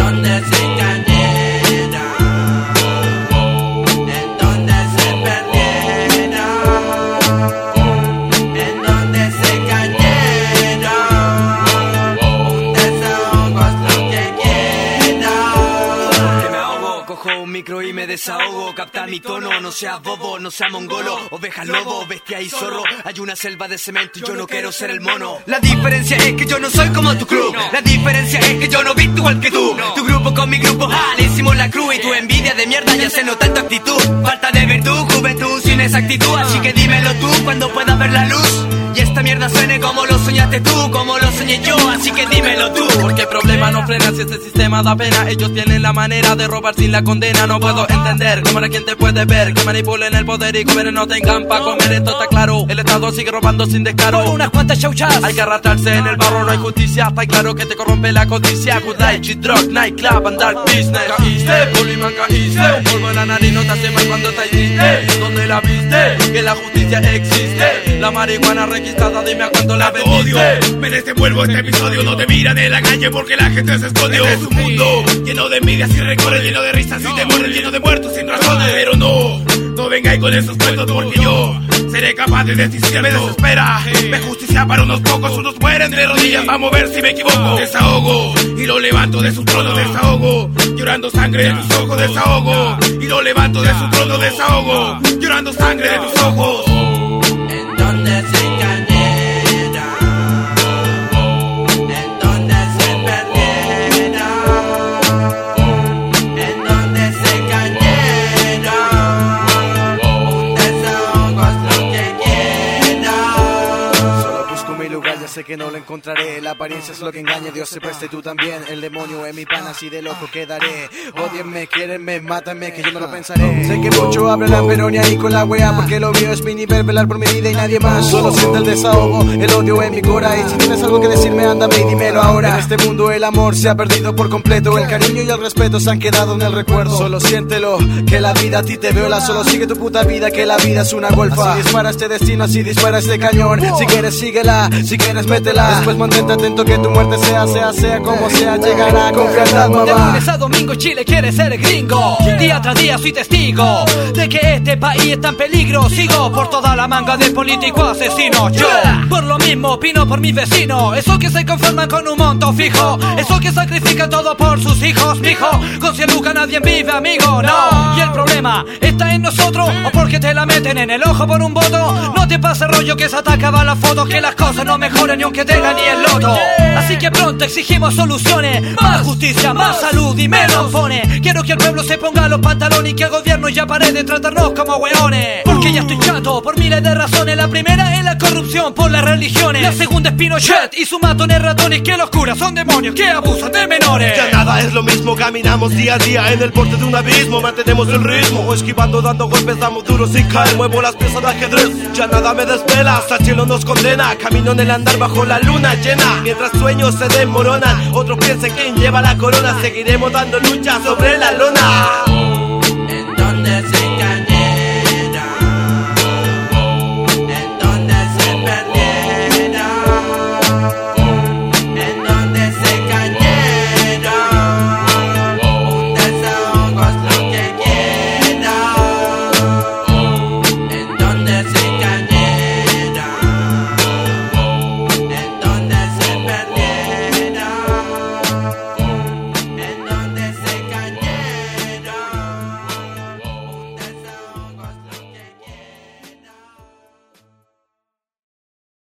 donde se cayeron, en donde se perdieron, en donde se cayeron. Un desahogo es lo que quiero. Que me ahogo, cojo un micro y me desahogo. Capta mi tono, no seas bobo, no seas mongolo. Oveja, lobo, bestia y zorro. Hay una selva de cemento y yo no quiero ser el mono. La diferencia es que yo no soy como tu crew. La diferencia es que yo no visto igual que tú. Tu grupo con mi grupo, le hicimos la cruz. Y tu envidia de mierda ya se nota en tu actitud. Falta de virtud, juventud sin exactitud. Así que dímelo tú cuando puedas ver la luz. Y esta mierda suene como lo soñaste tú, como lo soñé yo, así que dímelo tú. Porque el problema no frena si este sistema da pena. Ellos tienen la manera de robar sin la condena. No puedo entender cómo la gente puede ver que manipulen el poder y comer no tengan pa' comer. Esto está claro, el Estado sigue robando sin descaro. Por unas cuantas chauchas hay que arrastrarse en el barro, no hay justicia. Está claro que te corrompe la codicia. Good life, cheat, drug, nightclub and dark business. Caíste, Poliman, caíste. Un polvo en la nariz no te hace mal cuando estás triste. ¿Dónde la viste? Que la justicia existe. La marihuana registrada, dime a cuánto la vendiste. Me desenvuelvo este episodio, no te miran en la calle porque la gente se esconde. Este es un mundo lleno de envidias y rencores, lleno de risas y temores, lleno de muertos sin razones. Pero no vengáis con esos cuentos porque yo seré capaz de decir si me desespera. Me justicia para unos pocos, unos mueren de rodillas. Vamos a ver si me equivoco. Desahogo y lo levanto de su trono. Desahogo, llorando sangre de tus ojos. Desahogo y lo levanto de su trono. Desahogo, llorando sangre de tus ojos. En donde se cayeron, en donde se perdieron, en donde se cayeron. Un desahogo es lo que quiero. Solo busco mi lugar, ya sé que no lo encontraré. La apariencia es lo que engaña, Dios se preste tú también. El demonio es mi pan, así de loco quedaré. Odienme, quiérenme, mátanme, que yo no lo pensaré. Sé que mucho hablan la peronia ahí con la wea, porque lo mío es mi nivel, velar por mi vida y nadie más. Solo siento el desahogo, el odio en mi cora. Y si tienes algo que decirme, ándame y dímelo ahora. En este mundo el amor se ha perdido por completo. El cariño y el respeto se han quedado en el recuerdo. Solo siéntelo, que la vida a ti te viola. Solo sigue tu puta vida, que la vida es una golfa. Así dispara este destino, así dispara este cañón. Si quieres síguela, si quieres métela. Después mantente atento que tu muerte sea como sea, llegará con verdad, mamá. De lunes a domingo Chile quiere ser gringo. Día tras día soy testigo de que este país está en peligro. Sigo por toda la manga de políticos asesinos. Yo por lo mismo opino por mis vecinos. Esos que se conforman con un monto fijo, esos que sacrifican todo por sus hijos. Mijo, con 100 lucas nadie vive, amigo, no. Y el problema está en nosotros, o porque te la meten en el ojo por un voto. No te pase rollo que se atacaban las fotos, que las cosas no mejoran ni aunque tengan ni el loto. Así que pronto exigimos soluciones, más justicia, más salud y menos pone. Quiero que el pueblo se ponga los pantalones y que el gobierno ya pare de tratarnos como hueones. Porque ya estoy chato por miles de razones. La primera es la corrupción por las religiones. La segunda es Pinochet y sus matones ratones. Que los curas son demonios que abusan de menores. Ya nada es lo mismo, caminamos día a día en el borde de un abismo. Mantenemos el ritmo, esquivando, dando golpes, damos duro sin caer. Muevo las piezas de ajedrez, ya nada me desvela. Hasta el cielo nos condena, camino en el andar bajo la luna llena. Mientras sueños se desmoronan, otros piensen quién lleva la corona. Seguiremos dando lucha sobre la lona.